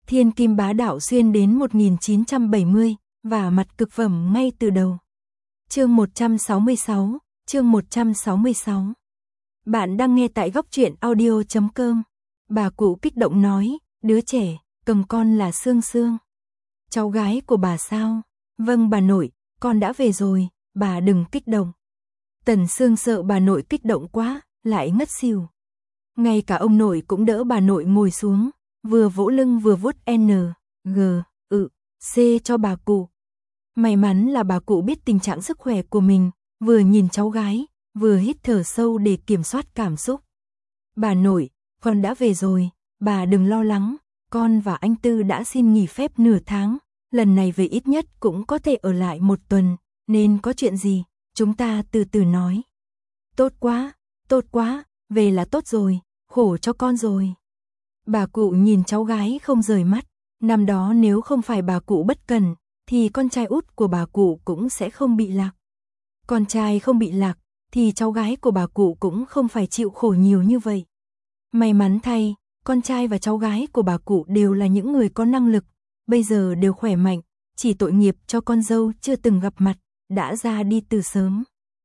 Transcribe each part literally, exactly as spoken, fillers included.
Thiên kim bá đạo xuyên đến một nghìn chín trăm bảy mươi, và mặt cực phẩm ngay từ đầu. Chương một trăm sáu mươi sáu, chương một trăm sáu mươi sáu. Bạn đang nghe tại góc truyện audio chấm com. Bà cụ kích động nói, đứa trẻ, cầm con là Sương Sương. Cháu gái của bà sao? Vâng bà nội, con đã về rồi, bà đừng kích động. Tần Sương sợ bà nội kích động quá, lại ngất xỉu. Ngay cả ông nội cũng đỡ bà nội ngồi xuống, vừa vỗ lưng vừa vuốt N, G, ự, C cho bà cụ. May mắn là bà cụ biết tình trạng sức khỏe của mình, vừa nhìn cháu gái, vừa hít thở sâu để kiểm soát cảm xúc. Bà nội, con đã về rồi, bà đừng lo lắng, con và anh Tư đã xin nghỉ phép nửa tháng, lần này về ít nhất cũng có thể ở lại một tuần, nên có chuyện gì, chúng ta từ từ nói. Tốt quá, tốt quá, về là tốt rồi, khổ cho con rồi. Bà cụ nhìn cháu gái không rời mắt, năm đó nếu không phải bà cụ bất cẩn, thì con trai út của bà cụ cũng sẽ không bị lạc. Con trai không bị lạc, thì cháu gái của bà cụ cũng không phải chịu khổ nhiều như vậy. May mắn thay, con trai và cháu gái của bà cụ đều là những người có năng lực, bây giờ đều khỏe mạnh, chỉ tội nghiệp cho con dâu chưa từng gặp mặt, đã ra đi từ sớm.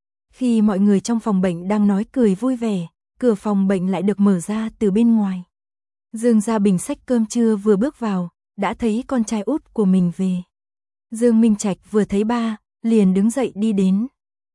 Khi mọi người trong phòng bệnh đang nói cười vui vẻ, cửa phòng bệnh lại được mở ra từ bên ngoài. Dương Gia Bình xách cơm trưa vừa bước vào, đã thấy con trai út của mình về. Dương Minh Trạch vừa thấy ba, liền đứng dậy đi đến.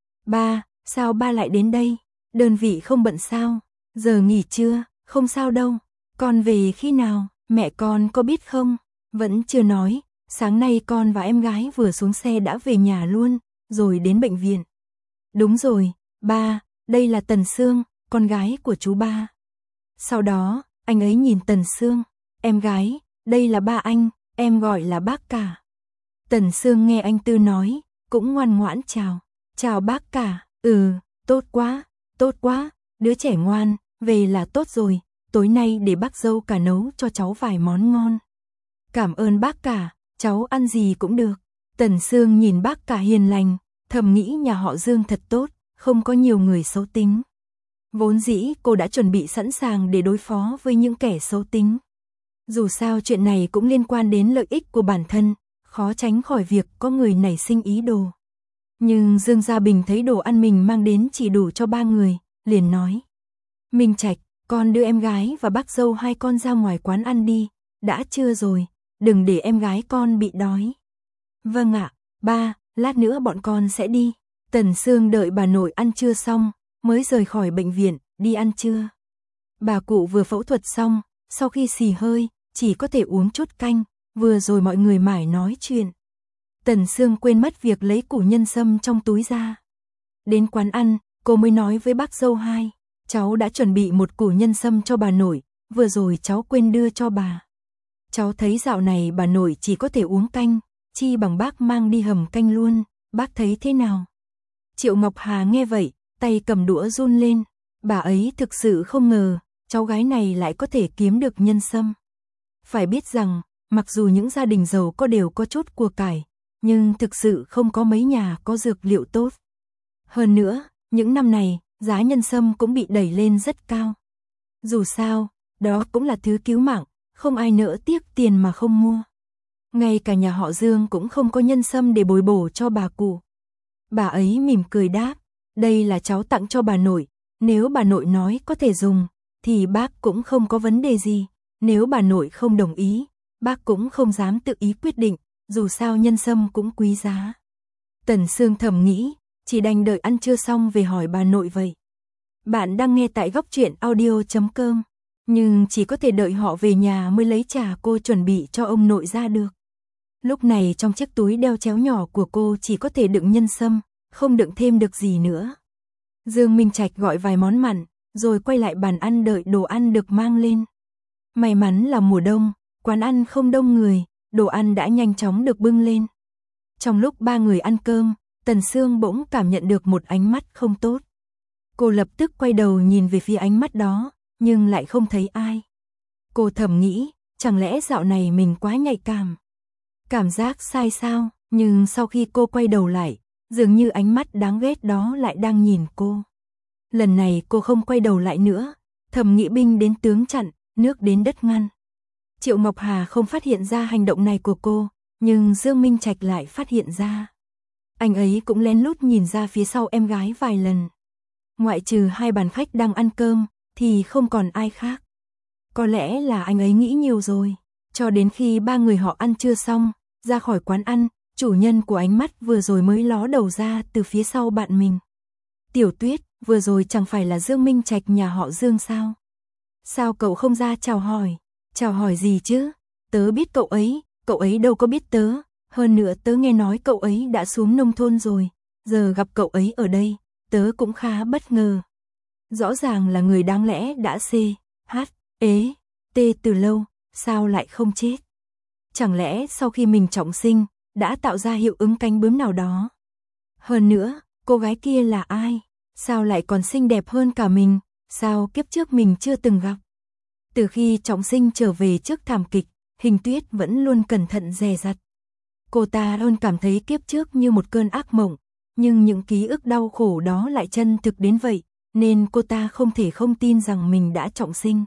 Ba, sao ba lại đến đây? Đơn vị không bận sao? Giờ nghỉ trưa, không sao đâu. Con về khi nào? Mẹ con có biết không? Vẫn chưa nói, sáng nay con và em gái vừa xuống xe đã về nhà luôn, rồi đến bệnh viện. Đúng rồi, ba, đây là Tần Sương, con gái của chú ba. Sau đó, anh ấy nhìn Tần Sương, em gái, đây là ba anh, em gọi là bác cả. Tần Sương nghe anh Tư nói, cũng ngoan ngoãn chào. Chào bác cả, ừ, tốt quá, tốt quá, đứa trẻ ngoan, về là tốt rồi, tối nay để bác dâu cả nấu cho cháu vài món ngon. Cảm ơn bác cả, cháu ăn gì cũng được. Tần Sương nhìn bác cả hiền lành, thầm nghĩ nhà họ Dương thật tốt, không có nhiều người xấu tính. Vốn dĩ cô đã chuẩn bị sẵn sàng để đối phó với những kẻ xấu tính. Dù sao chuyện này cũng liên quan đến lợi ích của bản thân, khó tránh khỏi việc có người nảy sinh ý đồ. Nhưng Dương Gia Bình thấy đồ ăn mình mang đến chỉ đủ cho ba người, liền nói. Minh Trạch, con đưa em gái và bác dâu hai con ra ngoài quán ăn đi, đã trưa rồi, đừng để em gái con bị đói. Vâng ạ, ba, lát nữa bọn con sẽ đi. Tần Sương đợi bà nội ăn trưa xong, mới rời khỏi bệnh viện, đi ăn trưa. Bà cụ vừa phẫu thuật xong, sau khi xì hơi, chỉ có thể uống chút canh, vừa rồi mọi người mải nói chuyện. Tần Sương quên mất việc lấy củ nhân sâm trong túi ra. Đến quán ăn, cô mới nói với bác dâu hai, cháu đã chuẩn bị một củ nhân sâm cho bà nội, vừa rồi cháu quên đưa cho bà. Cháu thấy dạo này bà nội chỉ có thể uống canh, chi bằng bác mang đi hầm canh luôn, bác thấy thế nào? Triệu Ngọc Hà nghe vậy, tay cầm đũa run lên, bà ấy thực sự không ngờ, cháu gái này lại có thể kiếm được nhân sâm. Phải biết rằng, mặc dù những gia đình giàu có đều có chút của cải, nhưng thực sự không có mấy nhà có dược liệu tốt. Hơn nữa, những năm này, giá nhân sâm cũng bị đẩy lên rất cao. Dù sao, đó cũng là thứ cứu mạng, không ai nỡ tiếc tiền mà không mua. Ngay cả nhà họ Dương cũng không có nhân sâm để bồi bổ cho bà cụ. Bà ấy mỉm cười đáp, đây là cháu tặng cho bà nội, nếu bà nội nói có thể dùng, thì bác cũng không có vấn đề gì, nếu bà nội không đồng ý, bác cũng không dám tự ý quyết định, dù sao nhân sâm cũng quý giá. Tần Sương thầm nghĩ, chỉ đành đợi ăn trưa xong về hỏi bà nội vậy. Bạn đang nghe tại góc truyện audio chấm com, nhưng chỉ có thể đợi họ về nhà mới lấy trà cô chuẩn bị cho ông nội ra được. Lúc này trong chiếc túi đeo chéo nhỏ của cô chỉ có thể đựng nhân sâm, không đựng thêm được gì nữa. Dương Minh Trạch gọi vài món mặn, rồi quay lại bàn ăn đợi đồ ăn được mang lên. May mắn là mùa đông, quán ăn không đông người, đồ ăn đã nhanh chóng được bưng lên. Trong lúc ba người ăn cơm, Tần Sương bỗng cảm nhận được một ánh mắt không tốt. Cô lập tức quay đầu nhìn về phía ánh mắt đó, nhưng lại không thấy ai. Cô thầm nghĩ, chẳng lẽ dạo này mình quá nhạy cảm? Cảm giác sai sao, nhưng sau khi cô quay đầu lại, dường như ánh mắt đáng ghét đó lại đang nhìn cô. Lần này cô không quay đầu lại nữa, thầm nghĩ binh đến tướng chặn, nước đến đất ngăn. Triệu Ngọc Hà không phát hiện ra hành động này của cô, nhưng Dương Minh Trạch lại phát hiện ra. Anh ấy cũng lén lút nhìn ra phía sau em gái vài lần. Ngoại trừ hai bàn khách đang ăn cơm, thì không còn ai khác. Có lẽ là anh ấy nghĩ nhiều rồi. Cho đến khi ba người họ ăn trưa xong, ra khỏi quán ăn, chủ nhân của ánh mắt vừa rồi mới ló đầu ra từ phía sau bạn mình. Tiểu Tuyết, vừa rồi chẳng phải là Dương Minh Trạch nhà họ Dương sao? Sao cậu không ra chào hỏi? Chào hỏi gì chứ? Tớ biết cậu ấy, cậu ấy đâu có biết tớ. Hơn nữa tớ nghe nói cậu ấy đã xuống nông thôn rồi. Giờ gặp cậu ấy ở đây, tớ cũng khá bất ngờ. Rõ ràng là người đáng lẽ đã C, H, ế, T từ lâu, sao lại không chết? Chẳng lẽ sau khi mình trọng sinh, đã tạo ra hiệu ứng cánh bướm nào đó? Hơn nữa, cô gái kia là ai? Sao lại còn xinh đẹp hơn cả mình? Sao kiếp trước mình chưa từng gặp? Từ khi trọng sinh trở về trước thảm kịch, Hình Tuyết vẫn luôn cẩn thận dè dặt. Cô ta luôn cảm thấy kiếp trước như một cơn ác mộng, nhưng những ký ức đau khổ đó lại chân thực đến vậy, nên cô ta không thể không tin rằng mình đã trọng sinh.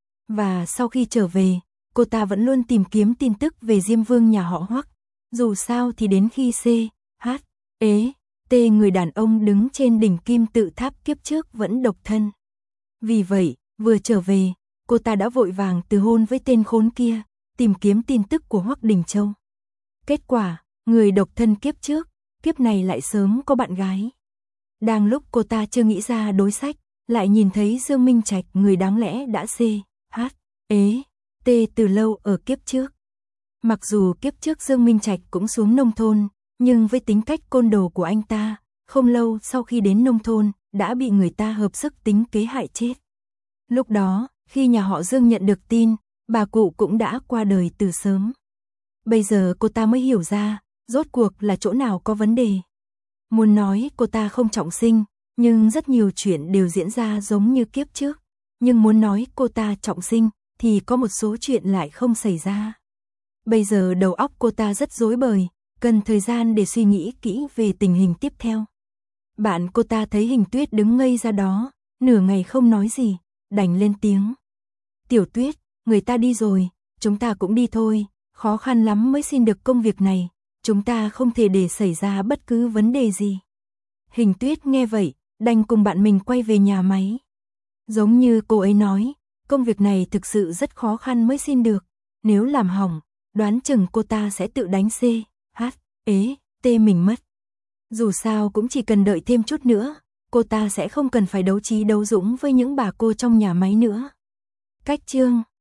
Và sau khi trở về, cô ta vẫn luôn tìm kiếm tin tức về Diêm Vương nhà họ Hoắc. Dù sao thì đến khi C, H, ế, T người đàn ông đứng trên đỉnh kim tự tháp kiếp trước vẫn độc thân. Vì vậy, vừa trở về, cô ta đã vội vàng từ hôn với tên khốn kia, tìm kiếm tin tức của Hoắc Đình Châu. Kết quả, người độc thân kiếp trước, kiếp này lại sớm có bạn gái. Đang lúc cô ta chưa nghĩ ra đối sách, lại nhìn thấy Dương Minh Trạch người đáng lẽ đã C, H, ế, T từ lâu ở kiếp trước. Mặc dù kiếp trước Dương Minh Trạch cũng xuống nông thôn, nhưng với tính cách côn đồ của anh ta, không lâu sau khi đến nông thôn, đã bị người ta hợp sức tính kế hại chết. Lúc đó, khi nhà họ Dương nhận được tin, bà cụ cũng đã qua đời từ sớm. Bây giờ cô ta mới hiểu ra, rốt cuộc là chỗ nào có vấn đề. Muốn nói cô ta không trọng sinh, nhưng rất nhiều chuyện đều diễn ra giống như kiếp trước. Nhưng muốn nói cô ta trọng sinh, thì có một số chuyện lại không xảy ra. Bây giờ đầu óc cô ta rất rối bời, cần thời gian để suy nghĩ kỹ về tình hình tiếp theo. Bạn cô ta thấy Hình Tuyết đứng ngây ra đó, nửa ngày không nói gì, đành lên tiếng. Tiểu Tuyết, người ta đi rồi, chúng ta cũng đi thôi, khó khăn lắm mới xin được công việc này, chúng ta không thể để xảy ra bất cứ vấn đề gì. Hình Tuyết nghe vậy, đành cùng bạn mình quay về nhà máy. Giống như cô ấy nói, công việc này thực sự rất khó khăn mới xin được, nếu làm hỏng, đoán chừng cô ta sẽ tự đánh C, H, ế, T mình mất. Dù sao cũng chỉ cần đợi thêm chút nữa, cô ta sẽ không cần phải đấu trí đấu dũng với những bà cô trong nhà máy nữa. Cách chương